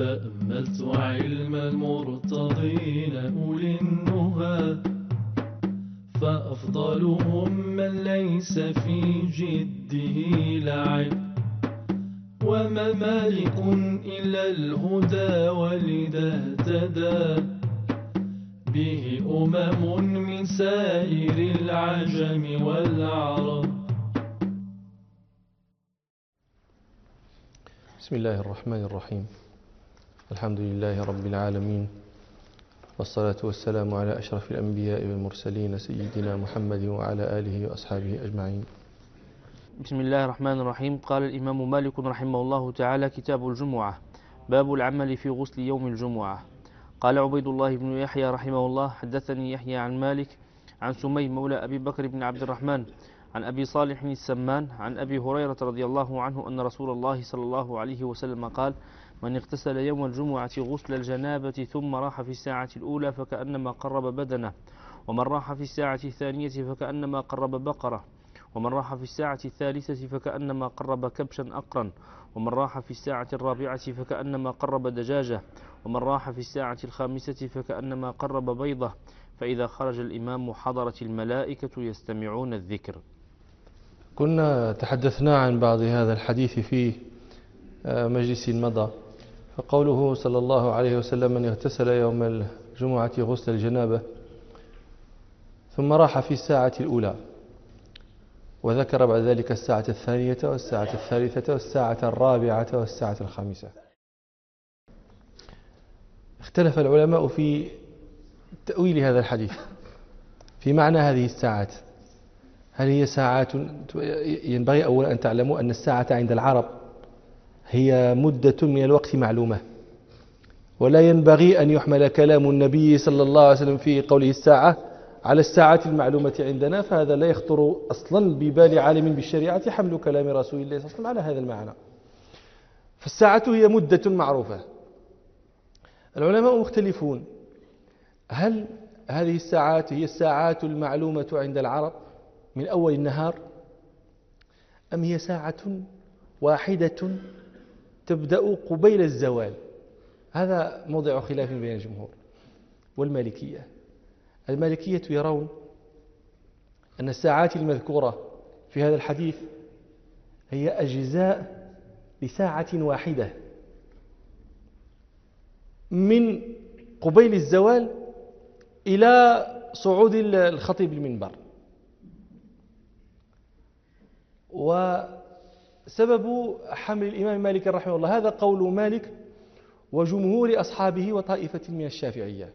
تأملت علم المرتضين أولي النهى، فأفضلهم من ليس في جده لعب، وما مالك إلا الهدى ولذا اهتدى به من سائر العجم والعرب. بسم الله الرحمن الرحيم. الحمد لله رب العالمين، والصلاة والسلام على أشرف الأنبياء والمرسلين سيدنا محمد وعلى آله وأصحابه أجمعين. بسم الله الرحمن الرحيم. قال الإمام مالك رحمه الله تعالى: كتاب الجمعة، باب العمل في غسل يوم الجمعة. قال عبيد الله بن يحيى رحمه الله: حدثني يحيى عن مالك عن سمي مولى أبي بكر بن عبد الرحمن عن أبي صالح السمان عن أبي هريرة رضي الله عنه أن رسول الله صلى الله عليه وسلم قال: من اغتسل يوم الجمعة غسل الجنابة ثم راح في الساعة الأولى فكأنما قرب بدنه، ومن راح في الساعة الثانية فكأنما قرب بقرة، ومن راح في الساعة الثالثة فكأنما قرب كبشا أقرا، ومن راح في الساعة الرابعة فكأنما قرب دجاجة، ومن راح في الساعة الخامسة فكأنما قرب بيضة، فإذا خرج الإمام حضرت الملائكة يستمعون الذكر. كنا تحدثنا عن بعض هذا الحديث في مجلس مضى، فقوله صلى الله عليه وسلم: من اغتسل يوم الجمعة غسل الجنابة ثم راح في الساعة الأولى، وذكر بعد ذلك الساعة الثانية والساعة الثالثة والساعة الرابعة والساعة الخامسة. اختلف العلماء في تأويل هذا الحديث، في معنى هذه الساعات. هل هي ساعات؟ ينبغي أولا أن تعلموا أن الساعة عند العرب هي مدة من الوقت معلومة، ولا ينبغي أن يحمل كلام النبي صلى الله عليه وسلم في قوله الساعة على الساعة المعلومة عندنا، فهذا لا يخطر أصلا ببال عالم بالشريعة حمل كلام رسول الله صلى الله عليه وسلم على هذا المعنى. فالساعة هي مدة معروفة. العلماء مختلفون: هل هذه الساعات هي الساعات المعلومة عند العرب من أول النهار، أم هي ساعة واحدة تبدأ قبيل الزوال؟ هذا موضع خلاف بين الجمهور والمالكية. المالكية يرون أن الساعات المذكورة في هذا الحديث هي أجزاء لساعة واحدة من قبيل الزوال إلى صعود الخطيب المنبر. وسبب حمل الإمام مالك رحمه الله هذا قول مالك وجمهور أصحابه وطائفة من الشافعية.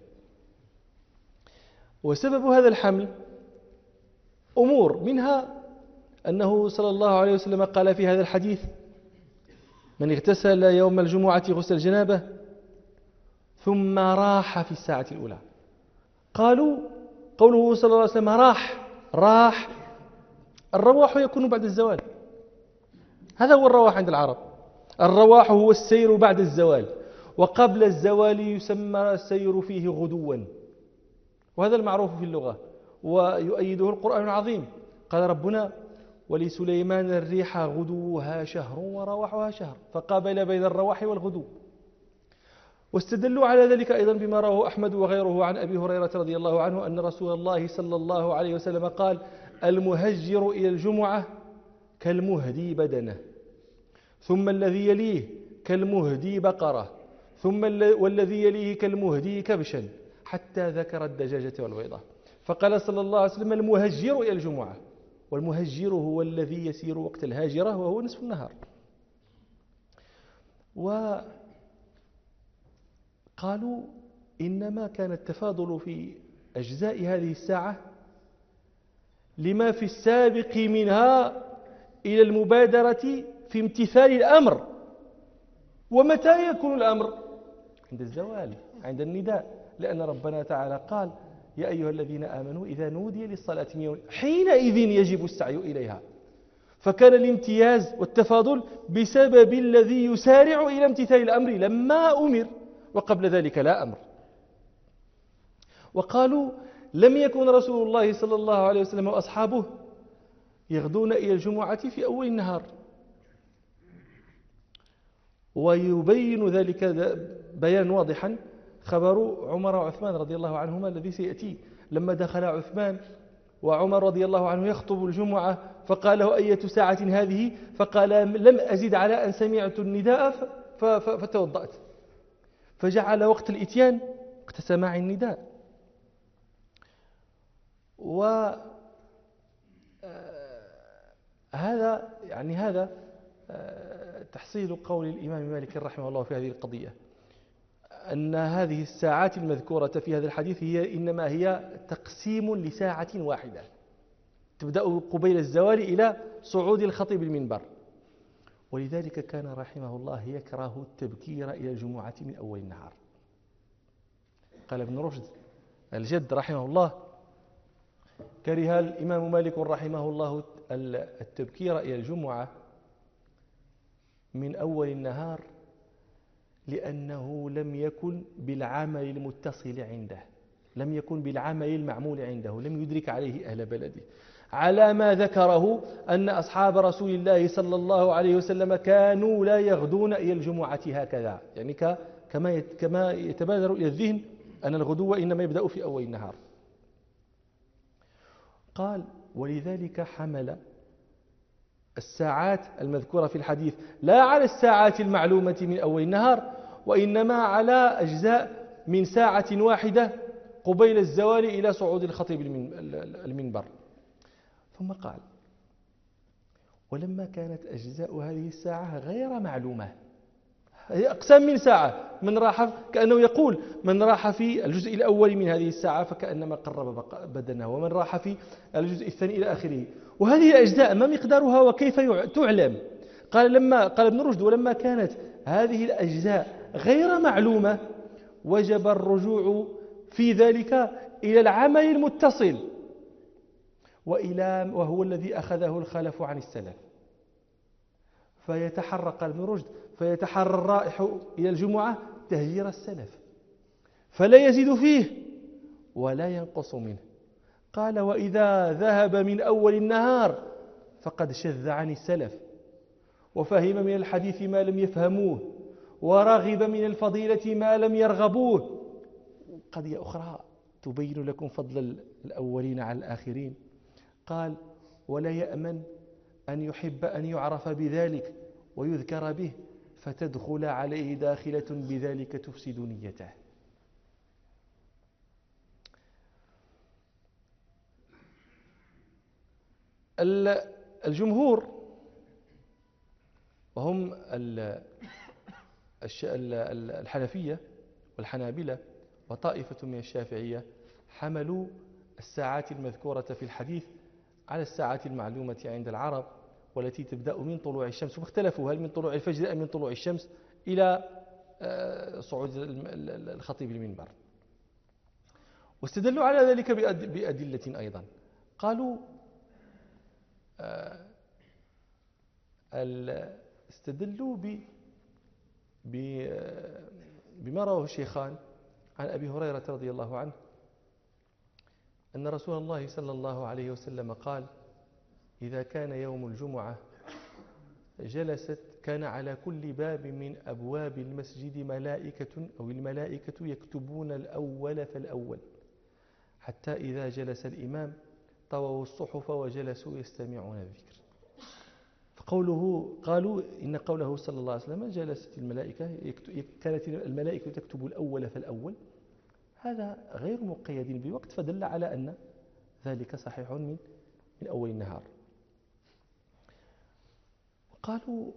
وسبب هذا الحمل أمور، منها أنه صلى الله عليه وسلم قال في هذا الحديث: من اغتسل يوم الجمعة غسل الجنابة ثم راح في الساعة الأولى. قالوا قوله صلى الله عليه وسلم راح، الرواح يكون بعد الزوال، هذا هو الرواح عند العرب. الرواح هو السير بعد الزوال، وقبل الزوال يسمى السير فيه غدوا، وهذا المعروف في اللغة، ويؤيده القرآن العظيم. قال ربنا: ولسليمان الريح غدوها شهر ورواحها شهر، فقابل بين الرواح والغدو. واستدلوا على ذلك أيضا بما رواه أحمد وغيره عن أبي هريرة رضي الله عنه أن رسول الله صلى الله عليه وسلم قال: المهجر إلى الجمعة كالمهدي بدنه، ثم الذي يليه كالمهدي بقرة، ثم والذي يليه كالمهدي كبشا، حتى ذكر الدجاجة والبيضة. فقال صلى الله عليه وسلم: المهجر إلى الجمعة، والمهجر هو الذي يسير وقت الهاجرة وهو نصف النهار. وقالوا إنما كان التفاضل في أجزاء هذه الساعة لما في السابق منها إلى المبادرة في امتثال الأمر. ومتى يكون الأمر؟ عند الزوال، عند النداء، لأن ربنا تعالى قال: يا أيها الذين آمنوا إذا نودي للصلاة من يوم حينئذ يجب السعي إليها. فكان الامتياز والتفاضل بسبب الذي يسارع إلى امتثال الأمر لما أمر، وقبل ذلك لا أمر. وقالوا: لم يكن رسول الله صلى الله عليه وسلم وأصحابه يغدون إلى الجمعة في أول النهار، ويبين ذلك بيانا واضحا خبر عمر وعثمان رضي الله عنهما الذي سيأتي، لما دخل عثمان وعمر رضي الله عنه يخطب الجمعة فقال له: أية ساعة هذه؟ فقال: لم أزد على أن سمعت النداء فتوضأت. فجعل وقت الإتيان وقت سماع النداء. وهذا هذا تحصيل قول الإمام مالك رحمه الله في هذه القضية، أن هذه الساعات المذكورة في هذا الحديث إنما هي تقسيم لساعة واحدة تبدأ قبيل الزوال إلى صعود الخطيب المنبر. ولذلك كان رحمه الله يكره التبكير إلى الجمعة من أول النهار. قال ابن رشد الجد رحمه الله: كره الإمام مالك رحمه الله التبكير إلى الجمعة من أول النهار لأنه لم يكن بالعمل المتصل عنده، لم يكن بالعمل المعمول عنده، لم يدرك عليه أهل بلده، على ما ذكره أن أصحاب رسول الله صلى الله عليه وسلم كانوا لا يغدون إلى الجمعة هكذا، يعني كما يتبادر إلى الذهن أن الغدو إنما يبدأ في أول النهار. قال: ولذلك حمل الساعات المذكورة في الحديث لا على الساعات المعلومة من أول النهار، وإنما على أجزاء من ساعة واحدة قبيل الزوال إلى صعود الخطيب المنبر. ثم قال: ولما كانت أجزاء هذه الساعة غير معلومة، هي أقسام من ساعة، من راح كأنه يقول: من راح في الجزء الأول من هذه الساعة فكأنما قرب بدنه، ومن راح في الجزء الثاني إلى آخره. وهذه الأجزاء ما مقدارها وكيف تعلم؟ قال ابن رشد: ولما كانت هذه الأجزاء غير معلومة وجب الرجوع في ذلك إلى العمل المتصل، وهو الذي أخذه الخلف عن السلف. فيتحرق ابن رشد فيتحرى الرائح إلى الجمعة تهجير السلف، فلا يزيد فيه ولا ينقص منه. قال: وإذا ذهب من أول النهار فقد شذ عن السلف، وفهم من الحديث ما لم يفهموه، ورغب من الفضيلة ما لم يرغبوه. قضية أخرى تبين لكم فضل الأولين على الآخرين. قال: ولا يأمن أن يحب أن يعرف بذلك ويذكر به فتدخل عليه داخلة بذلك تفسد نيته. الجمهور وهم الحنفية والحنابلة وطائفة من الشافعية حملوا الساعات المذكورة في الحديث على الساعات المعلومة عند العرب، والتي تبدأ من طلوع الشمس، واختلفوا هل من طلوع الفجر أم من طلوع الشمس، إلى صعود الخطيب المنبر. واستدلوا على ذلك بأدلة أيضا. قالوا استدلوا بما رواه الشيخان عن أبي هريرة رضي الله عنه أن رسول الله صلى الله عليه وسلم قال: إذا كان يوم الجمعة كان على كل باب من أبواب المسجد ملائكة أو الملائكة يكتبون الأول فالأول، حتى إذا جلس الإمام طووا الصحف وجلسوا يستمعون الذكر. قالوا إن قوله صلى الله عليه وسلم جلست الملائكة كانت الملائكة تكتب الأول فالأول، هذا غير مقيد بوقت، فدل على أن ذلك صحيح من أول النهار. قالوا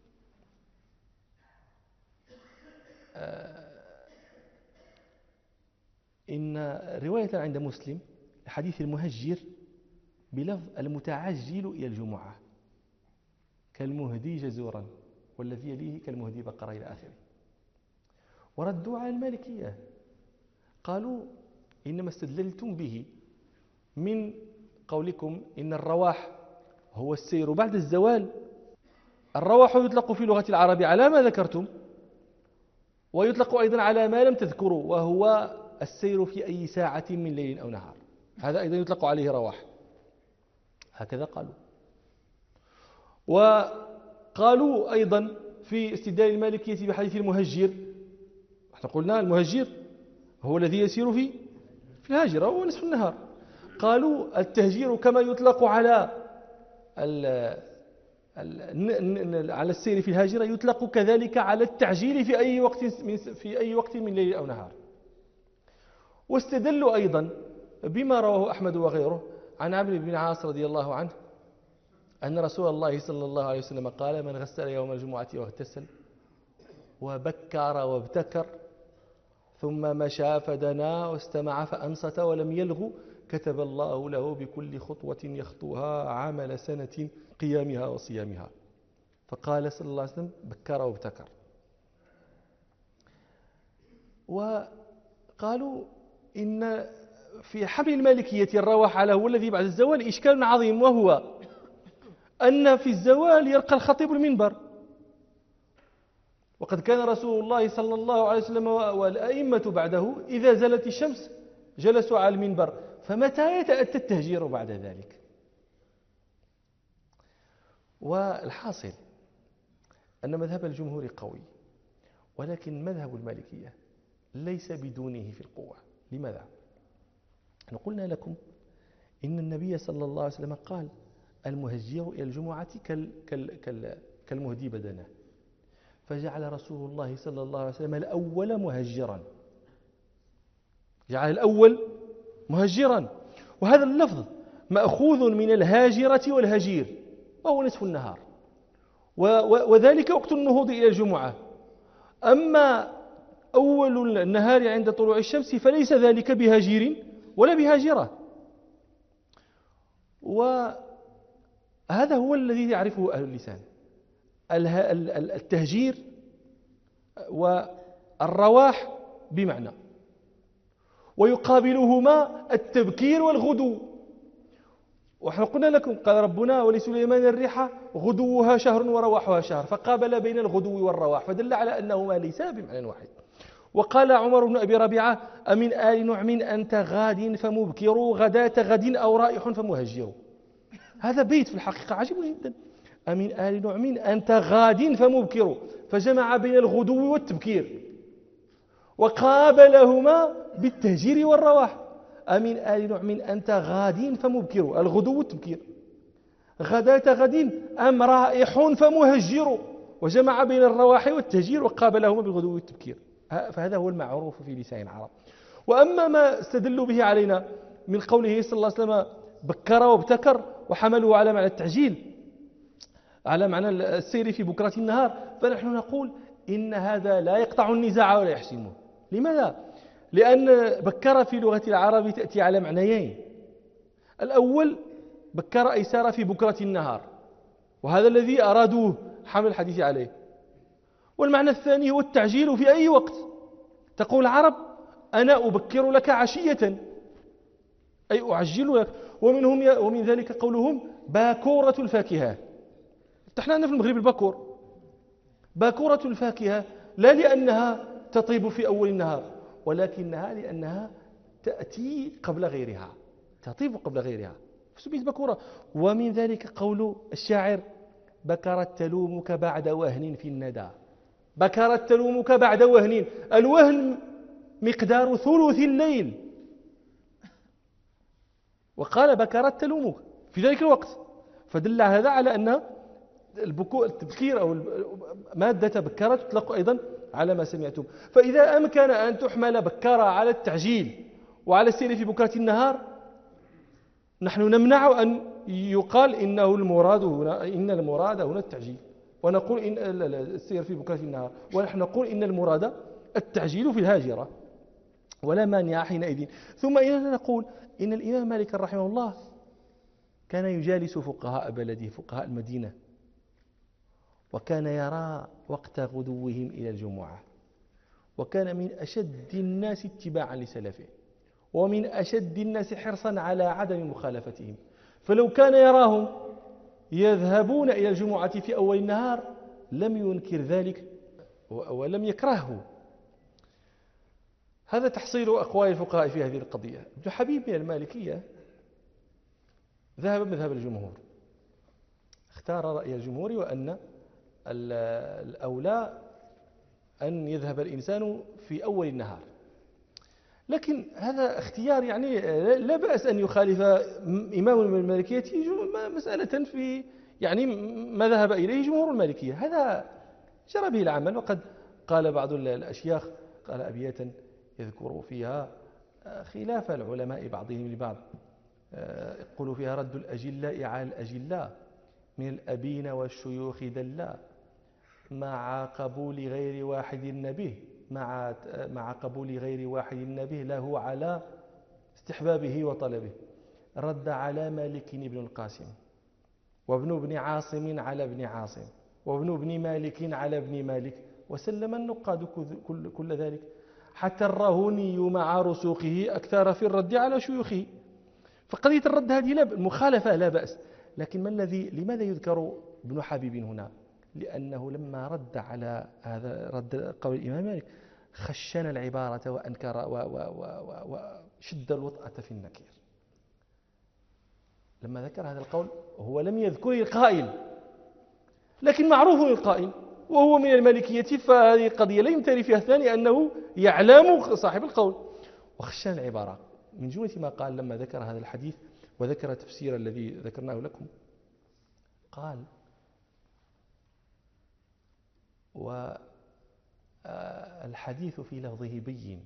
إن رواية عند مسلم حديث المهجر بلفظ المتعجل إلى الجمعة كالمهدي جزورا، والذي يليه كالمهدي بقرة إلى آخره. وردوا على المالكية، قالوا إنما استدللتم به من قولكم إن الرواح هو السير بعد الزوال. الرواح يطلق في لغة العرب على ما ذكرتم، ويطلق أيضا على ما لم تذكروا، وهو السير في أي ساعة من ليل أو نهار، هذا أيضا يطلق عليه رواح. هكذا قالوا. وقالوا أيضا في استدلال المالكية بحديث المهجر. احنا قلنا المهجر هو الذي يسير في الهاجرة وهو نصف النهار. قالوا التهجير كما يطلق على على السير في الهاجرة يطلق كذلك على التعجيل في أي وقت من ليل أو نهار. واستدلوا أيضا بما رواه أحمد وغيره عن عمرو بن العاص رضي الله عنه أن رسول الله صلى الله عليه وسلم قال: من غسل يوم الجمعة واغتسل وبكر وابتكر ثم مشى فدنا واستمع فأنصت ولم يلغ كتب الله له بكل خطوة يخطوها عمل سنة قيامها وصيامها. فقال صلى الله عليه وسلم: بكر وابتكر. وقالوا إن في حمل المالكية الرواح على هو الذي بعد الزوال إشكال عظيم، وهو أن في الزوال يرقى الخطيب المنبر، وقد كان رسول الله صلى الله عليه وسلم والأئمة بعده إذا زالت الشمس جلسوا على المنبر، فمتى يتأتى التهجير بعد ذلك؟ والحاصل أن مذهب الجمهور قوي، ولكن مذهب المالكية ليس بدونه في القوة. لماذا؟ نحن قلنا لكم إن النبي صلى الله عليه وسلم قال: المهجر إلى الجمعة كالمهدي بدنه، فجعل رسول الله صلى الله عليه وسلم الأول مهجرا، جعل الأول مهجرا. وهذا اللفظ مأخوذ من الهاجرة والهجير، وهو نصف النهار، وذلك وقت النهوض إلى الجمعة. أما أول النهار عند طلوع الشمس فليس ذلك بهجير ولا بهاجرة. وهذا هو الذي يعرفه أهل اللسان. التهجير والرواح بمعنى، ويقابلهما التبكير والغدو. ونحن قلنا لكم قال ربنا: ولسليمان الريح غدوها شهر ورواحها شهر، فقابل بين الغدو والرواح، فدل على أنهما ليسا بمعنى واحد. وقال عمر بن أبي ربيعة: أمن آل نعم أنت غاد فمبكر غداة غد أو رائح فمهجر. هذا بيت في الحقيقة عجيب جدا. أمن آل نعم أنت غاد فمبكر، فجمع بين الغدو والتبكير، وقابلهما بالتهجير والرواح. أمن آل نعم أنت غاد فمبكر، الغدو والتبكير. غداة غد أم رائح فمهجر، وجمع بين الرواح والتهجير وقابلهما بالغدو والتبكير. فهذا هو المعروف في لسان العرب. وأما ما استدلوا به علينا من قوله صلى الله عليه وسلم: بكر وابتكر، وحملوا على معنى التعجيل، على معنى السير في بكرة النهار، فنحن نقول إن هذا لا يقطع النزاع ولا يحسمه. لماذا؟ لأن بكر في لغة العرب تأتي على معنيين. الأول بكر أي سار في بكرة النهار، وهذا الذي أرادوه حمل الحديث عليه. والمعنى الثاني هو التعجيل في أي وقت. تقول العرب: أنا أبكر لك عشية، أي أعجل لك. ومن ذلك قولهم: باكورة الفاكهة. نحن عندنا في المغرب الباكور، باكورة الفاكهة، لا لأنها تطيب في أول النهار، ولكنها لأنها تأتي قبل غيرها، تطيب قبل غيرها، فسميت باكورة. ومن ذلك قول الشاعر: بكرت تلومك بعد وهن في الندى. بكرت تلومك بعد وهن، الوهن مقدار ثلث الليل، وقال بكرت تلومك في ذلك الوقت، فدل هذا على أن التبكير أو مادة بكرة تطلق أيضا على ما سمعتم. فإذا أمكن أن تحمل بكرة على التعجيل وعلى السير في بكرة النهار، نحن نمنع أن يقال إن المراد هنا التعجيل، ونقول إن السير في بكرة النهار، ونحن نقول إن المراد التعجيل في الهاجرة، ولا مانع حينئذ. ثم إننا نقول إن الإمام مالك رحمه الله كان يجالس فقهاء بلده، فقهاء المدينة، وكان يرى وقت غدوهم إلى الجمعة، وكان من أشد الناس اتباعا لسلفه، ومن أشد الناس حرصا على عدم مخالفتهم. فلو كان يراهم يذهبون إلى الجمعة في أول النهار لم ينكر ذلك ولم يكرهه. هذا تحصيل أقوال الفقهاء في هذه القضية. ابن حبيب من المالكية ذهب مذهب الجمهور، اختار رأي الجمهور، وأن الأولى أن يذهب الإنسان في أول النهار، لكن هذا اختيار يعني لا بأس أن يخالف إمام من المالكية مسألة في يعني ما ذهب إليه جمهور المالكية، هذا جرى به العمل. وقد قال بعض الأشياخ قال أبياتا يذكر فيها خلاف العلماء بعضهم لبعض، يقول فيها: رد الأجلاء على الأجلاء من الأبين والشيوخ دلا، مع قبول غير واحد به مع قبول غير واحد به له على استحبابه وطلبه. رد على مالك بن القاسم، وابن ابن عاصم على ابن عاصم، وابن ابن مالك على ابن مالك، وسلم النقاد كل ذلك، حتى الرهوني مع رسوخه أكثر في الرد على شيوخه. فقضية الرد هذه المخالفة لا بأس، لكن لماذا يذكر ابن حبيب هنا؟ لأنه لما رد على هذا رد قول الإمام مالك خشن العبارة وأنكر وشد الوطأة في النكير. لما ذكر هذا القول هو لم يذكر القائل، لكن معروف القائل وهو من المالكية، فهذه قضية لا يمتري فيها الثاني أنه يعلم صاحب القول. وخشن العبارة من جملة ما قال لما ذكر هذا الحديث وذكر تفسير الذي ذكرناه لكم، قال: والحديث في لفظه بين،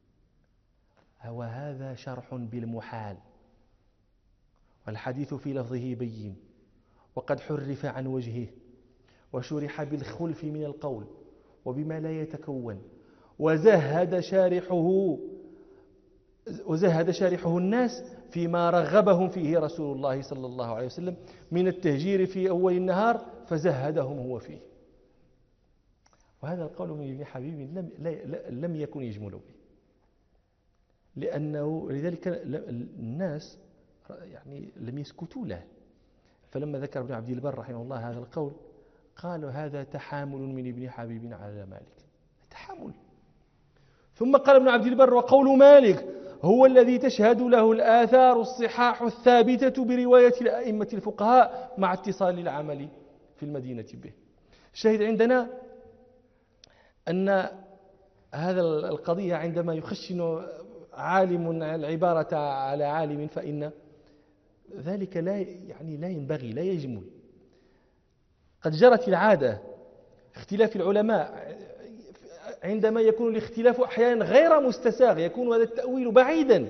وهذا شرح بالمحال. والحديث في لفظه بين وقد حرف عن وجهه وشرح بالخلف من القول وبما لا يتكون، وزهد شارحه الناس فيما رغبهم فيه رسول الله صلى الله عليه وسلم من التهجير في أول النهار، فزهدهم هو فيه. وهذا القول من ابن حبيب لم يكن يجمل به، لذلك الناس يعني لم يسكتوا له. فلما ذكر ابن عبد البر رحمه الله هذا القول قالوا: هذا تحامل من ابن حبيب على مالك، تحامل. ثم قال ابن عبد البر: وقول مالك هو الذي تشهد له الآثار الصحاح الثابتة برواية الأئمة الفقهاء مع اتصال العمل في المدينة به. الشاهد عندنا أن هذا القضية عندما يخشن عالم العبارة على عالم فإن ذلك لا ينبغي، لا يجمل. قد جرت العادة اختلاف العلماء عندما يكون الاختلاف أحيانا غير مستساغ، يكون هذا التأويل بعيدا،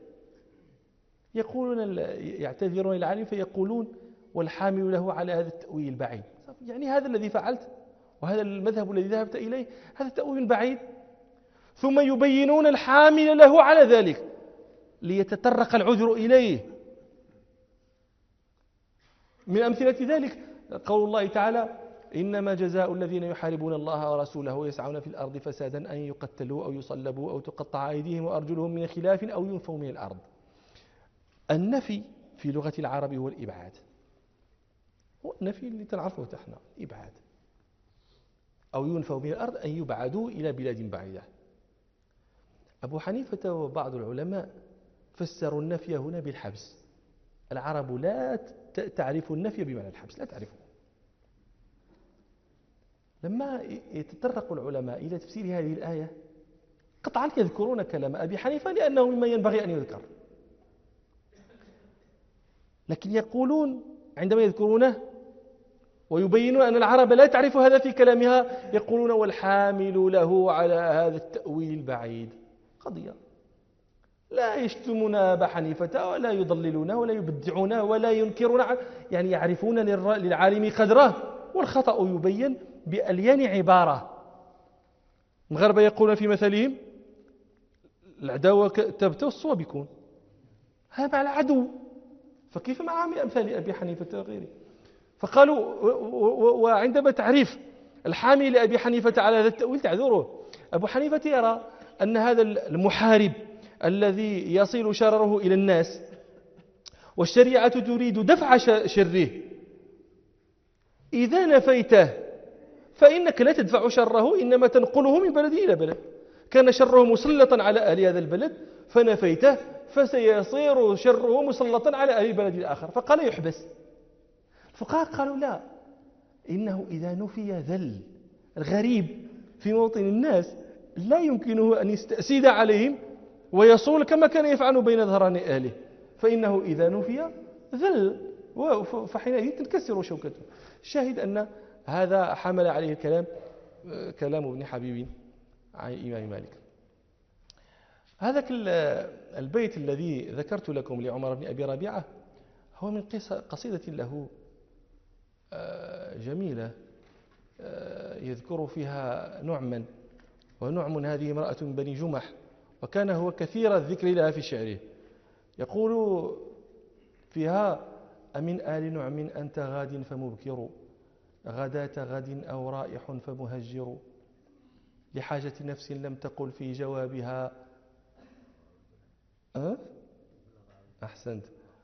يعتذرون العالم فيقولون: والحامل له على هذا التأويل بعيد. يعني هذا الذي فعلت وهذا المذهب الذي ذهبت إليه هذا تأويل بعيد. ثم يبينون الحامل له على ذلك ليتطرق العذر إليه. من أمثلة ذلك قول الله تعالى: إنما جزاء الذين يحاربون الله ورسوله ويسعون في الأرض فسادا أن يقتلوا أو يصلبوا أو تقطع أيديهم وأرجلهم من خلاف أو ينفوا من الأرض. النفي في لغة العرب هو الإبعاد، هو النفي اللي تنعرفه نحن، إبعاد. أو ينفوا من الأرض أن يبعدوا إلى بلاد بعيدة. أبو حنيفة وبعض العلماء فسروا النفي هنا بالحبس. العرب لا تعرف النفي بمعنى الحبس، لا تعرفه. لما يتطرق العلماء إلى تفسير هذه الآية قطعا يذكرون كلام أبي حنيفة لأنه مما ينبغي أن يذكر، لكن يقولون عندما يذكرونه ويبينون أن العرب لا تعرف هذا في كلامها يقولون: والحامل له على هذا التأويل البعيد. قضية لا يشتمون أبا حنيفة ولا يضللون ولا يبدعون ولا ينكرون، يعني يعرفون للعالم قدره، والخطأ يبين بأليان عبارة. المغاربة يقولون في مثلهم: العداوة تبت والصواب يكون. هذا مع العدو، فكيف مع أمثال أبي حنيفة وغيره؟ فقالوا: وعندما تعرف الحامي لأبي حنيفة على هذا التأويل تعذره. أبو حنيفة يرى أن هذا المحارب الذي يصل شرره إلى الناس والشريعة تريد دفع شره، إذا نفيته فإنك لا تدفع شره، إنما تنقله من بلد إلى بلد. كان شره مسلطا على أهل هذا البلد فنفيته، فسيصير شره مسلطا على أهل البلد الآخر، فقال يحبس. الفقهاء قالوا: لا، إنه إذا نفي ذل. الغريب في موطن الناس لا يمكنه أن يستأسد عليهم ويصول كما كان يفعل بين ظهران أهله، فإنه إذا نفي ذل، فحينئذ تنكسر شوكته. الشاهد أن هذا حمل عليه الكلام كلام ابن حبيب عن الإمام مالك. هذا البيت الذي ذكرت لكم لعمر بن أبي ربيعة هو من قصيدة له جميلة يذكر فيها نعما، ونعم هذه امرأة من بني جمح، وكان هو كثير الذكر لها في شعره. يقول فيها: أمن آل نعم أنت غاد فمبكر، غداة غد أو رائح فمهجر، لحاجة نفس لم تقل في جوابها أحسنت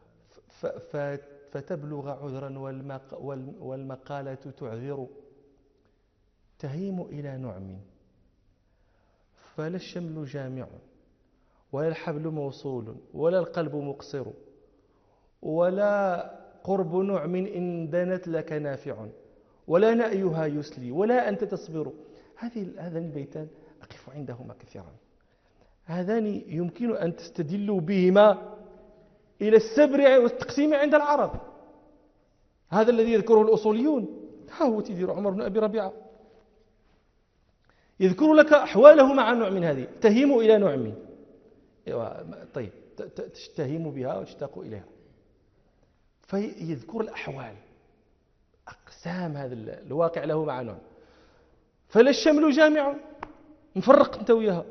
فتبلغ عذرا والمقالة تعذر، تهيم إلى نعم فلا الشمل جامع ولا الحبل موصول ولا القلب مقصر، ولا قرب نعم إن دنت لك نافع، ولا نأيها يسلي ولا أنت تصبر. هذان البيتان أقف عندهما كثيرا. هذان يمكن أن تستدلوا بهما إلى السبر والتقسيم عند العرب. هذا الذي يذكره الأصوليون ها هو تدير عمر بن أبي ربيعة، يذكر لك أحواله مع نوع من هذه. تهيم إلى نعم، طيب تهيم بها وتشتاق إليها، فيذكر الأحوال أقسام هذا الواقع له مع نوع. فلا الشمل جامع، مفرق انت وياها،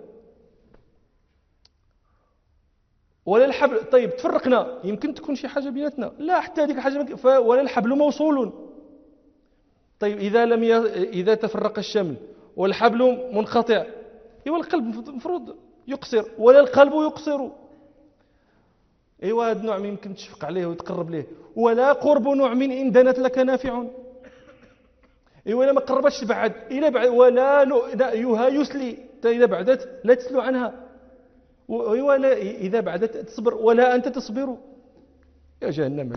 ولا الحبل. طيب تفرقنا، يمكن تكون شي حاجة بيناتنا، لا حتى هذيك الحاجة. ولا الحبل موصول. طيب إذا تفرق الشمل والحبل منقطع، ايوا القلب مفروض يقصر، ولا القلب يقصر. ايوا هذا النوع يمكن تشفق عليه وتقرب ليه. ولا قرب نعم إن دنت لك نافع، ايوا لا ما قربتش بعد، ولا نأيها يسلي، إذا بعدت لا تسلو عنها، ولا إذا بعدت تصبر ولا أنت تصبر. يا جهنم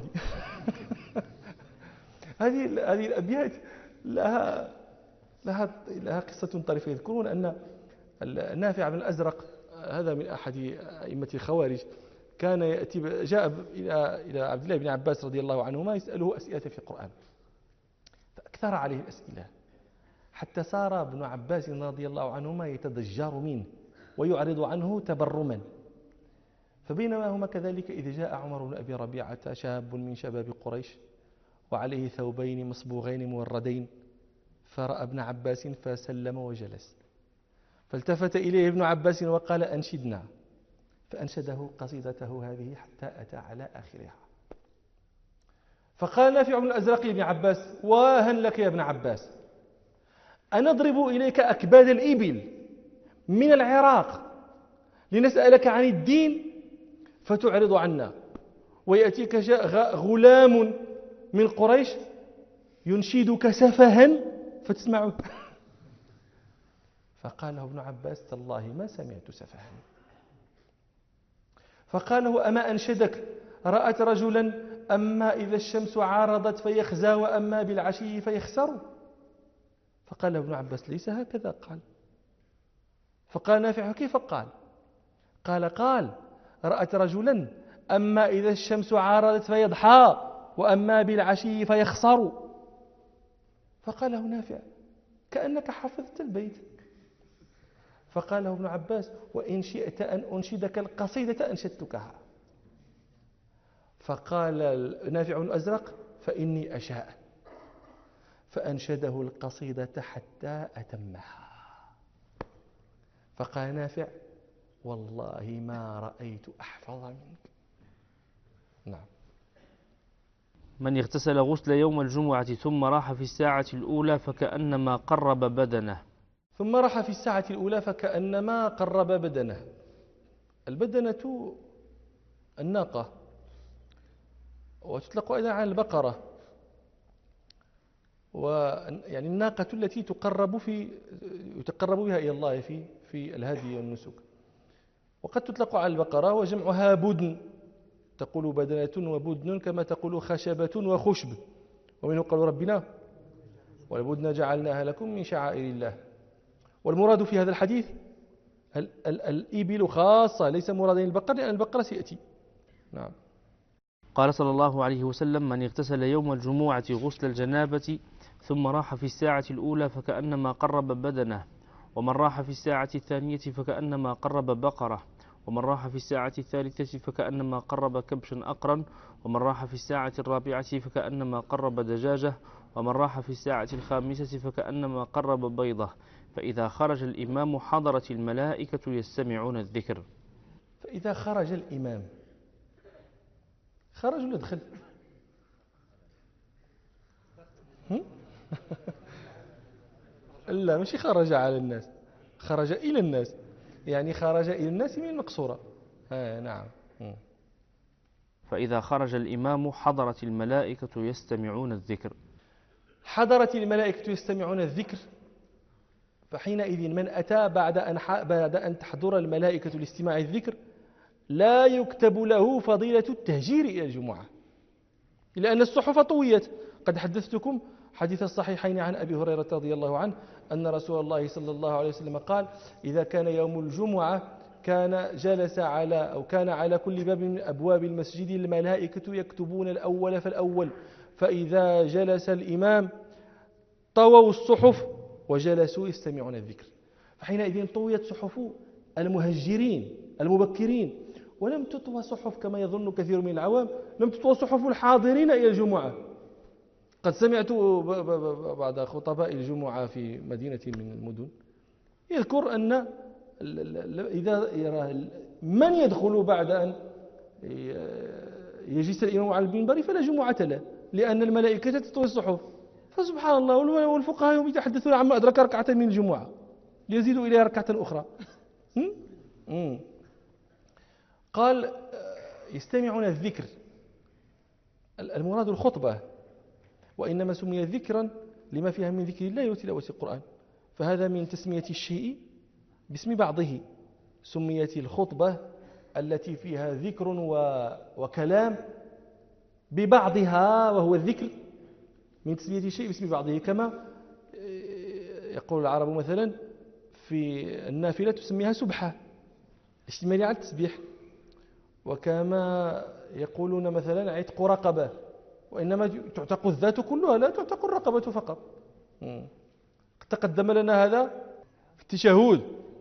هذه الأبيات لها قصة طريفة. يذكرون أن نافع بن الأزرق هذا من أحد أئمة الخوارج كان جاء إلى عبد الله بن عباس رضي الله عنهما يسأله أسئلة في القرآن، فأكثر عليه الأسئلة حتى صار ابن عباس رضي الله عنهما يتضجر منه ويعرض عنه تبرما. فبينما هما كذلك إذ جاء عمر بن أبي ربيعة شاب من شباب قريش وعليه ثوبين مصبوغين موردين، فرأى ابن عباس فسلم وجلس، فالتفت إليه ابن عباس وقال: أنشدنا. فأنشده قصيدته هذه حتى أتى على آخرها. فقال نافع بن الأزرق لابن عباس: واهن لك يا ابن عباس، أنضرب إليك أكباد الإبل من العراق لنسألك عن الدين فتعرض عنا، ويأتيك غلام من قريش ينشدك سفها فتسمعه. فقال له ابن عباس: تالله ما سمعت سفها. فقال له: أما أنشدك رأت رجلا أما إذا الشمس عارضت فيخزى وأما بالعشي فيخسر؟ فقال له ابن عباس: ليس هكذا قال. فقال نافع: كيف قال؟ قال رأت رجلا أما إذا الشمس عارضت فيضحى وأما بالعشي فيخسر. فقال له نافع: كأنك حفظت البيت. فقال له ابن عباس: وإن شئت أن أنشدك القصيدة أنشدتكها. فقال نافع الأزرق: فإني أشاء. فأنشده القصيدة حتى أتمها. فقال نافع: والله ما رأيت أحفظ منك. نعم. من اغتسل غسل يوم الجمعة ثم راح في الساعة الأولى فكأنما قرب بدنه. ثم راح في الساعة الأولى فكأنما قرب بدنه. البدنة الناقة، وتطلق أيضا على البقرة، ويعني الناقة التي يتقرب بها إلى الله في الهدي والنسك. وقد تطلق على البقرة وجمعها بدن، تقول بدنة وبدن كما تقول خشبة وخشب. ومنه قول ربنا: والبدن جعلناها لكم من شعائر الله. والمراد في هذا الحديث الإبل خاصة، ليس مرادا البقر، لأن البقرة سيأتي. نعم. قال صلى الله عليه وسلم: من اغتسل يوم الجمعة غسل الجنابة ثم راح في الساعة الأولى فكأنما قرب بدنه، ومن راح في الساعة الثانية فكأنما قرب بقرة، ومن راح في الساعة الثالثة فكأنما قرب كبشا أقرا، ومن راح في الساعة الرابعة فكأنما قرب دجاجة، ومن راح في الساعة الخامسة فكأنما قرب بيضة. فإذا خرج الإمام حضرت الملائكة يستمعون الذكر. فإذا خرج الإمام، خرج ولا دخل؟ لا، ماشي خرج على الناس، خرج إلى الناس، يعني خرج إلى الناس من المقصورة. نعم. فإذا خرج الإمام حضرت الملائكة يستمعون الذكر. حضرت الملائكة يستمعون الذكر، فحينئذ من أتى بعد أن تحضر الملائكة لاستماع الذكر لا يكتب له فضيلة التهجير إلى الجمعة، لأن الصحف طويت. قد حدثتكم حديث الصحيحين عن أبي هريرة رضي الله عنه أن رسول الله صلى الله عليه وسلم قال: إذا كان يوم الجمعة كان على كل باب من أبواب المسجد الملائكة يكتبون الأول فالأول، فإذا جلس الإمام طووا الصحف وجلسوا يستمعون الذكر. فحينئذ طويت صحف المهجرين المبكرين، ولم تطوى صحف كما يظن كثير من العوام، لم تطوى صحف الحاضرين إلى الجمعة. قد سمعت بعض خطباء الجمعة في مدينة من المدن يذكر أن إذا يرى من يدخل بعد أن يجلس الإمام على المنبر فلا جمعة له، لأن الملائكة تطوي الصحف. فسبحان الله، والفقهاء يوم يتحدثون عما أدرك ركعة من الجمعة ليزيدوا إليها ركعة أخرى. قال: يستمعون الذكر، المراد الخطبة، وإنما سمي ذكرا لما فيها من ذكر الله وتلاوة القرآن، فهذا من تسمية الشيء باسم بعضه. سميت الخطبة التي فيها ذكر وكلام ببعضها، وهو الذكر، من تسمية الشيء باسم بعضه. كما يقول العرب مثلا في النافلة تسميها سبحة، اشتمال على التسبيح. وكما يقولون مثلا عتق رقبة، وإنما تعتق الذات كلها، لا تعتق الرقبة فقط. تقدم لنا هذا في التشهد.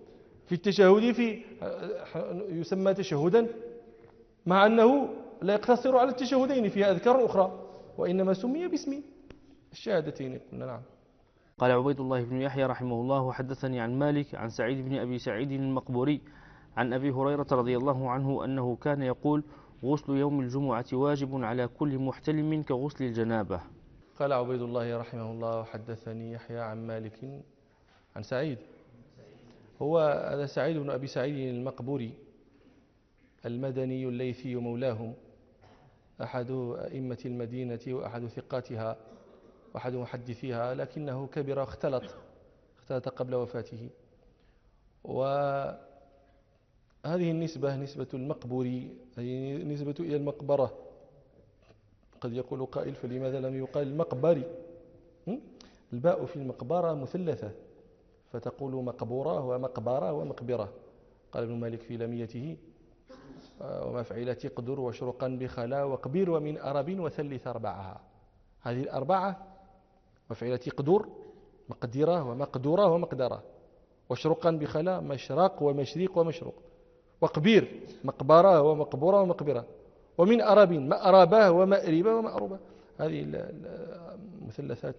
يسمى تشهدا، مع أنه لا يقتصر على التشهدين، فيها أذكار أخرى، وإنما سمي باسم الشهادتين. نعم. قال عبيد الله بن يحيى رحمه الله: حدثني عن مالك عن سعيد بن أبي سعيد المقبوري عن أبي هريرة رضي الله عنه أنه كان يقول: غسل يوم الجمعة واجب على كل محتلم كغسل الجنابة. قال عبيد الله رحمه الله: حدثني يحيى عن مالك عن سعيد. هو هذا سعيد بن أبي سعيد المقبوري المدني الليثي مولاهم، أحد أئمة المدينة وأحد ثقاتها وأحد محدثيها، لكنه كبر واختلط قبل وفاته. وهذه النسبة نسبة المقبوري، هي نسبة إلى المقبرة. قد يقول قائل: فلماذا لم يقال المقبري؟ الباء في المقبرة مثلثة، فتقول مقبورة ومقبرة ومقبرة. قال ابن مالك في لميته: ومفعلة قدر وشرقا بخلا وقبير ومن أرب وثلث أربعها. هذه الأربعة: مفعلة قدر، مقدرة ومقدورة ومقدرة، وشرقا بخلا مشرق ومشريق ومشروق، وقبير مقبرة ومقبورة ومقبرة، ومن أرب مأربة ومأربة ومأربة. هذه المثلثات.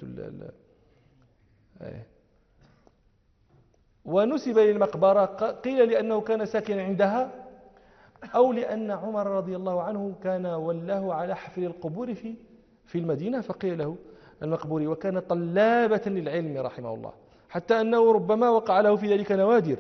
ونسب للمقبرة قيل لأنه كان ساكنا عندها، أو لأن عمر رضي الله عنه كان ولاه على حفر القبور في المدينة، فقيل له المقبوري. وكان طلابة للعلم رحمه الله، حتى أنه ربما وقع له في ذلك نوادر.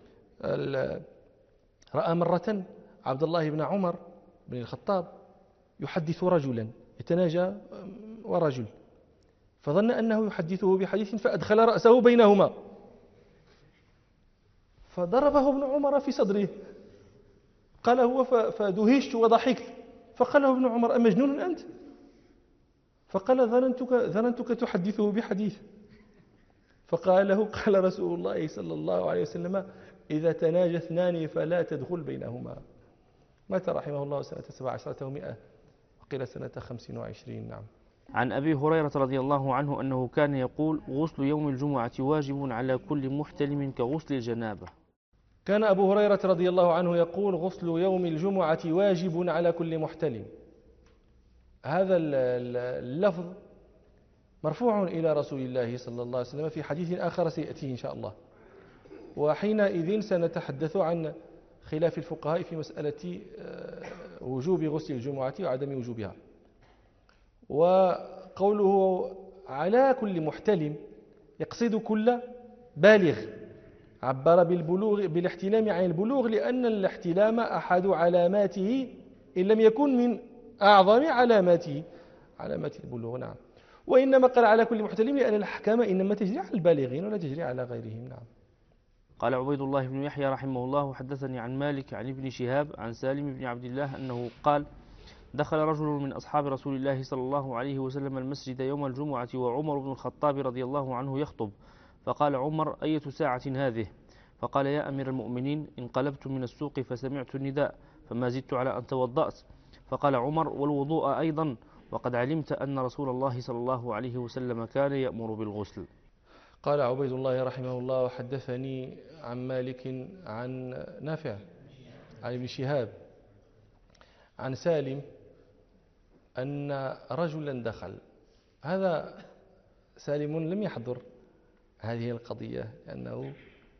رأى مرة عبد الله بن عمر بن الخطاب يحدث رجلا، يتناجى ورجل، فظن أنه يحدثه بحديث فأدخل رأسه بينهما، فضربه ابن عمر في صدره. قال هو: فدهشت وضحكت. فقال له ابن عمر: أمجنون أنت؟ فقال ظننتك تحدثه بحديث. فقال له قال رسول الله صلى الله عليه وسلم إذا تناجى اثنان فلا تدخل بينهما. مات رحمه الله سنة 17 و100 وقيل سنة 25. نعم. عن أبي هريرة رضي الله عنه أنه كان يقول غسل يوم الجمعة واجب على كل محتلم كغسل الجنابة. كان أبو هريرة رضي الله عنه يقول غسل يوم الجمعة واجب على كل محتلم. هذا اللفظ مرفوع إلى رسول الله صلى الله عليه وسلم في حديث آخر سيأتيه إن شاء الله، وحينئذ سنتحدث عن خلاف الفقهاء في مسألة وجوب غسل الجمعة وعدم وجوبها. وقوله على كل محتلم يقصد كل بالغ، عبر بالاحتلام عن البلوغ لأن الاحتلام أحد علاماته إن لم يكن من أعظم علامات البلوغ. نعم. وإنما قال على كل محتلم لأن الأحكام إنما تجري على البالغين ولا تجري على غيرهم. نعم. قال عبيد الله بن يحيى رحمه الله حدثني عن مالك عن ابن شهاب عن سالم بن عبد الله أنه قال دخل رجل من أصحاب رسول الله صلى الله عليه وسلم المسجد يوم الجمعة وعمر بن الخطاب رضي الله عنه يخطب، فقال عمر أية ساعة هذه؟ فقال يا أمير المؤمنين انقلبت من السوق فسمعت النداء فما زدت على أن توضأت. فقال عمر والوضوء أيضا وقد علمت أن رسول الله صلى الله عليه وسلم كان يأمر بالغسل. قال عبيد الله رحمه الله وحدثني عن مالك عن نافع عن ابن شهاب عن سالم أن رجلا دخل. هذا سالم لم يحضر هذه القضية لأنه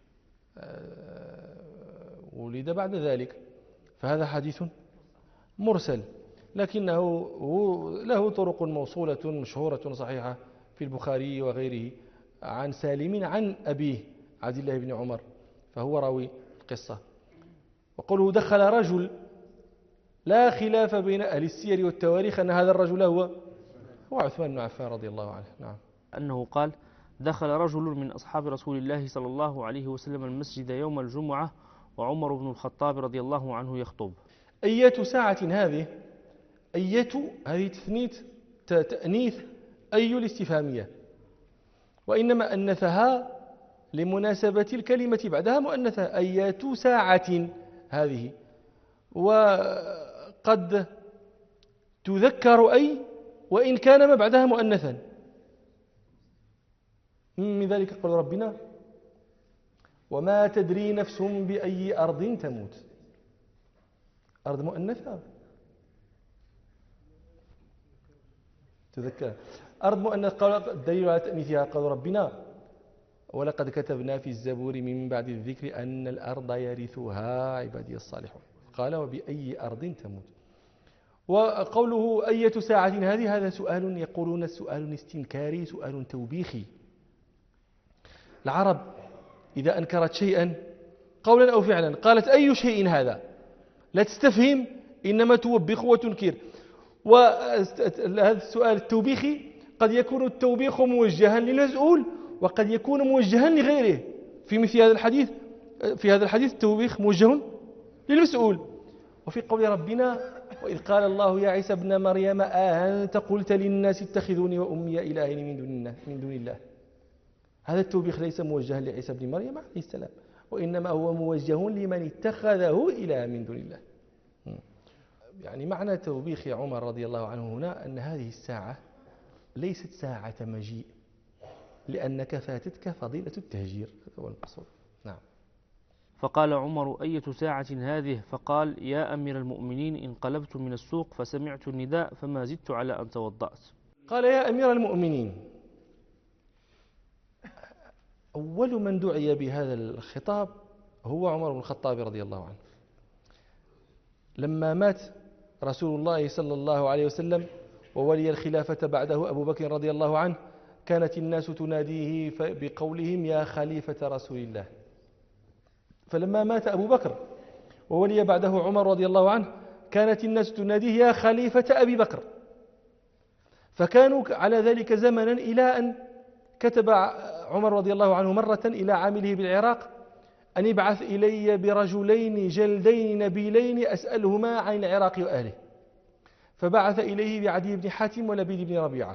ولد بعد ذلك، فهذا حديث مرسل لكنه له طرق موصولة مشهورة صحيحة في البخاري وغيره عن سالم عن أبيه عبد الله بن عمر، فهو راوي القصة. وقوله دخل رجل لا خلاف بين أهل السير والتواريخ أن هذا الرجل هو عثمان بن عفان رضي الله عنه. نعم. أنه قال دخل رجل من أصحاب رسول الله صلى الله عليه وسلم المسجد يوم الجمعة وعمر بن الخطاب رضي الله عنه يخطب. أية ساعة هذه؟ أية هذه تأنيث أي الاستفهامية، وإنما أنثها لمناسبة الكلمة بعدها مؤنثة. أية ساعة هذه، وقد تذكر أي وإن كان ما بعدها مؤنثا. من ذلك قول ربنا وما تدري نفس بأي أرض تموت. أرض مؤنثة تذكر، أرض مؤنث. قال الدليل على تأنيثها قول ربنا ولقد كتبنا في الزبور من بعد الذكر أن الأرض يرثها عبادي الصالحون. قال وبأي أرض تموت. وقوله أية ساعة هذه هذا سؤال يقولون سؤال استنكاري، سؤال توبيخي. العرب إذا أنكرت شيئا قولا أو فعلا قالت أي شيء هذا، لا تستفهم إنما توبخ وتنكر. وهذا السؤال التوبيخي قد يكون التوبيخ موجها للمسؤول وقد يكون موجها لغيره. في مثل هذا الحديث، في هذا الحديث التوبيخ موجه للمسؤول. وفي قول ربنا وإذ قال الله يا عيسى ابن مريم أأنت قلت للناس اتخذوني وأمي إلهين من دون الله. هذا التوبيخ ليس موجها لعيسى ابن مريم عليه السلام، وإنما هو موجه لمن اتخذه إله من دون الله. يعني معنى توبيخ عمر رضي الله عنه هنا أن هذه الساعة ليست ساعة مجيء لأنك فاتتك فضيلة التهجير، هذا هو المقصود. نعم. فقال عمر أية ساعة هذه؟ فقال يا أمير المؤمنين انقلبت من السوق فسمعت النداء فما زدت على أن توضأت. قال يا أمير المؤمنين. أول من دعي بهذا الخطاب هو عمر بن الخطاب رضي الله عنه. لما مات رسول الله صلى الله عليه وسلم وولي الخلافة بعده أبو بكر رضي الله عنه كانت الناس تناديه بقولهم يا خليفة رسول الله. فلما مات أبو بكر وولي بعده عمر رضي الله عنه كانت الناس تناديه يا خليفة أبي بكر. فكانوا على ذلك زمنا إلى أن كتب عمر رضي الله عنه مرة إلى عامله بالعراق أن يبعث إلي برجلين جلدين نبيلين أسألهما عن العراق وأهله. فبعث إليه بعدي بن حاتم ولبيد بن ربيعة،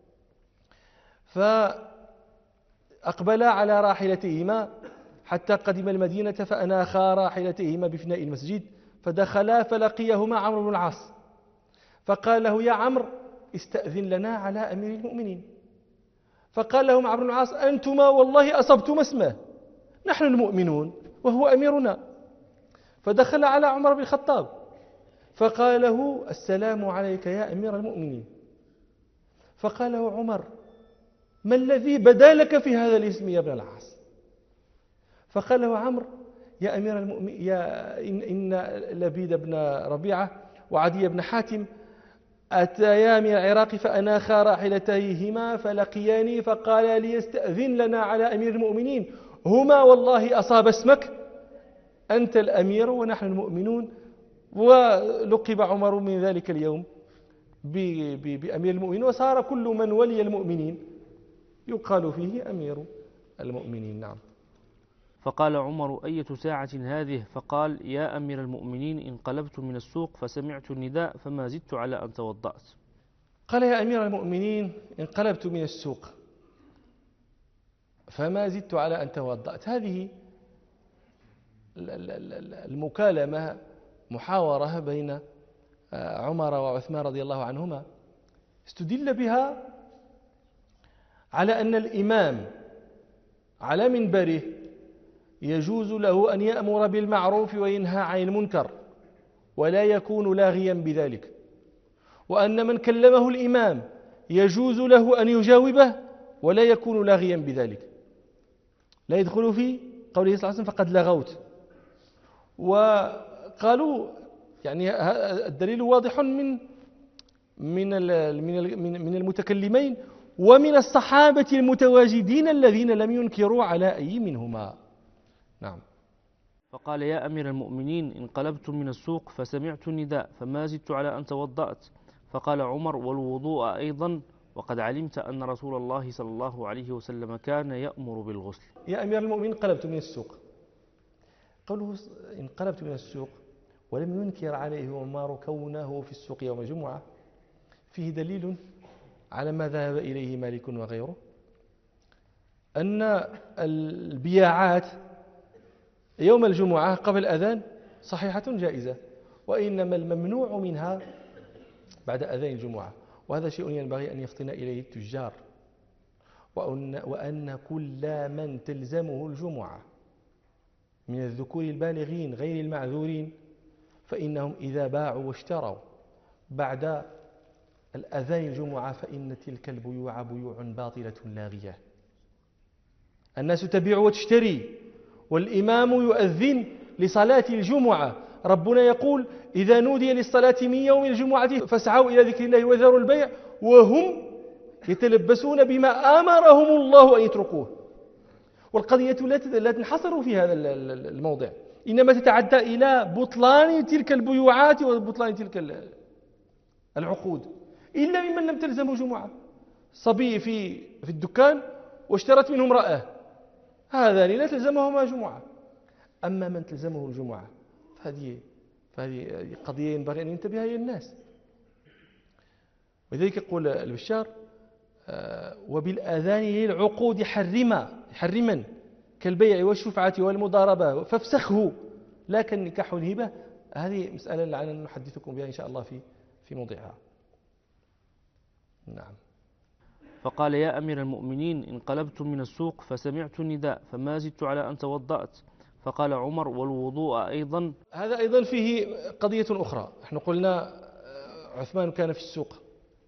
فأقبلا على راحلتهما حتى قدم المدينة، فأناخا راحلتهما بفناء المسجد، فدخلا فلقيهما عمرو بن العاص، فقال له: يا عمرو استأذن لنا على أمير المؤمنين. فقال لهم عمرو بن العاص: أنتما والله أصبتما اسمه، نحن المؤمنون وهو أميرنا. فدخل على عمر بن الخطاب فقال له: السلام عليك يا أمير المؤمنين. فقال له عمر: ما الذي بدا لك في هذا الاسم يا ابن العاص؟ فقال له عمرو: يا أمير المؤمنين، إن لبيد بن ربيعة وعدي بن حاتم أتيا من العراق فأناخا راحلتيهما فلقياني فقال لي: استأذن لنا على أمير المؤمنين، هما والله أصاب اسمك، أنت الأمير ونحن المؤمنون. ولقب عمر من ذلك اليوم بأمير المؤمنين، وصار كل من ولي المؤمنين يقال فيه أمير المؤمنين. نعم. فقال عمر: أية ساعة هذه؟ فقال: يا أمير المؤمنين، انقلبت من السوق فسمعت النداء فما زدت على أن توضأت. قال: يا أمير المؤمنين، انقلبت من السوق فما زدت على أن توضأت. هذه المكالمة محاورة بين عمر وعثمان رضي الله عنهما، استدل بها على أن الإمام على منبره يجوز له أن يأمر بالمعروف وينهى عن المنكر ولا يكون لاغيا بذلك، وأن من كلمه الإمام يجوز له أن يجاوبه ولا يكون لاغيا بذلك، لا يدخل في قوله صلى الله عليه وسلم: فقد لغوت. وقالوا يعني الدليل واضح من المتكلمين ومن الصحابة المتواجدين الذين لم ينكروا على أي منهما. نعم. فقال: يا أمير المؤمنين، انقلبت من السوق فسمعت النداء فما زدت على أن توضأت. فقال عمر: والوضوء أيضا، وقد علمت أن رسول الله صلى الله عليه وسلم كان يأمر بالغسل. يا أمير المؤمنين، انقلبت من السوق. قوله انقلبت من السوق ولم ينكر عليه عمر كونه في السوق يوم الجمعة فيه دليل على ما ذهب إليه مالك وغيره، أن البياعات يوم الجمعة قبل الأذان صحيحة جائزة، وإنما الممنوع منها بعد أذان الجمعة، وهذا شيء ينبغي أن يفطن إليه التجار، وأن كل من تلزمه الجمعة من الذكور البالغين غير المعذورين فإنهم إذا باعوا واشتروا بعد الأذان الجمعة فإن تلك البيوع بيوع باطلة لاغية. الناس تبيع وتشتري والإمام يؤذن لصلاة الجمعة. ربنا يقول: إذا نودي للصلاة من يوم الجمعة فاسعوا إلى ذكر الله وذروا البيع وهم يتلبسون بما آمرهم الله أن يتركوه. والقضية لا تنحصر في هذا الموضع، إنما تتعدى إلى بطلان تلك البيوعات وبطلان تلك العقود، إلا ممن لم تلزمه جمعة. صبي في الدكان واشترت منه امرأة، هذان لا تلزمهما جمعة. أما من تلزمه الجمعة فهذه قضية ينبغي أن ينتبه إلى الناس. ولذلك يقول البشار: وبالآذان للعقود حرما كالبيع والشفعة والمضاربة فافسخه، لا كالنكاح والهبة. هذه مسألة لعلنا نحدثكم بها إن شاء الله في موضعها. نعم. فقال: يا أمير المؤمنين، انقلبت من السوق فسمعت النداء فما زدت على أن توضأت. فقال عمر: والوضوء أيضا. هذا أيضا فيه قضية أخرى. نحن قلنا عثمان كان في السوق،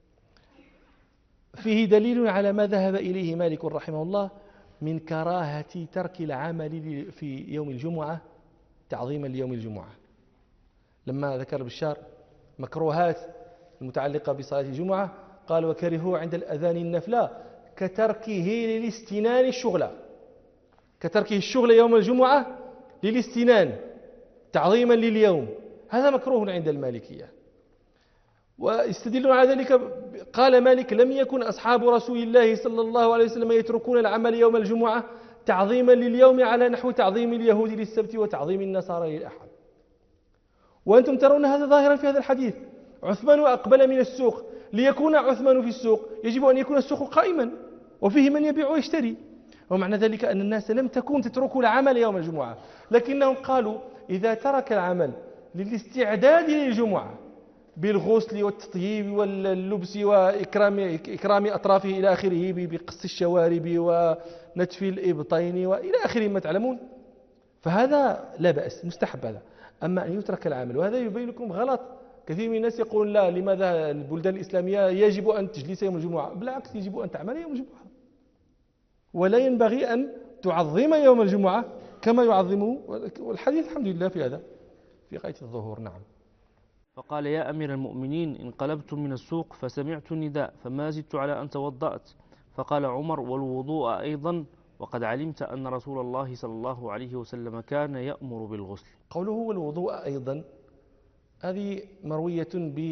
فيه دليل على ما ذهب إليه مالك رحمه الله من كراهة ترك العمل في يوم الجمعة تعظيما ليوم الجمعة. لما ذكر بشار مكروهات المتعلقة بصلاة الجمعة قال: وكرهوا عند الأذان النفلة كتركه للاستنان الشغل، كتركه الشغل يوم الجمعة للاستنان تعظيما لليوم، هذا مكروه عند المالكية. واستدلوا على ذلك قال مالك: لم يكن أصحاب رسول الله صلى الله عليه وسلم يتركون العمل يوم الجمعة تعظيما لليوم على نحو تعظيم اليهود للسبت وتعظيم النصارى للأحد. وأنتم ترون هذا ظاهرا في هذا الحديث، عثمان أقبل من السوق، ليكون عثمان في السوق يجب أن يكون السوق قائما وفيه من يبيع ويشتري. ومعنى ذلك أن الناس لم تكن تترك العمل يوم الجمعة، لكنهم قالوا إذا ترك العمل للاستعداد للجمعة بالغسل والتطييب واللبس وإكرام أطرافه إلى آخره بقص الشوارب ونتف الإبطين وإلى آخره ما تعلمون، فهذا لا بأس، مستحب هذا. أما أن يترك العمل، وهذا يبين لكم غلط. كثير من الناس يقول لا، لماذا البلدان الإسلامية يجب أن تجلس يوم الجمعة؟ بالعكس، يجب أن تعمل يوم الجمعة، ولا ينبغي أن تعظم يوم الجمعة كما يعظمه، والحديث الحمد لله في هذا في غاية الظهور. نعم. فقال يا أمير المؤمنين انقلبت من السوق فسمعت النداء فما زدت على أن توضأت. فقال عمر والوضوء أيضا، وقد علمت أن رسول الله صلى الله عليه وسلم كان يأمر بالغسل. قوله والوضوء أيضا هذه مروية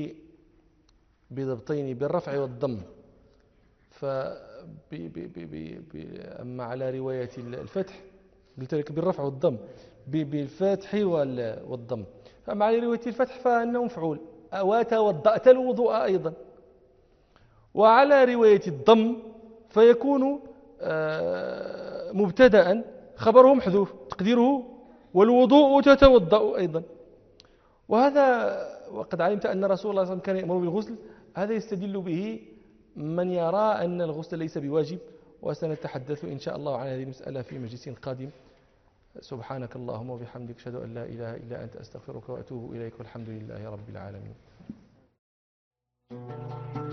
بضبطين، بالرفع والضم. أما على رواية الفتح قلت لك بالرفع والضم، بالفتح والضم. فأما على رواية الفتح فإنه مفعول، وتوضأت الوضوء أيضا. وعلى رواية الضم فيكون مبتدأ خبره محذوف تقديره والوضوء تتوضأ أيضا. وهذا وقد علمت أن رسول الله صلى الله عليه وسلم كان يأمر بالغسل، هذا يستدل به من يرى أن الغسل ليس بواجب، وسنتحدث إن شاء الله عن هذه المسألة في مجلس قادم. سبحانك اللهم وبحمدك، أشهد أن لا إله إلا أنت، أستغفرك وأتوب إليك، والحمد لله رب العالمين.